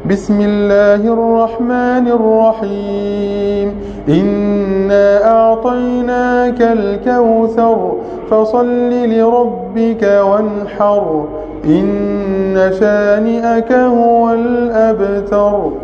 بسم الله الرحمن الرحيم إنا أعطيناك الكوثر فصل لربك وانحر إن شانئك هو الأبتر.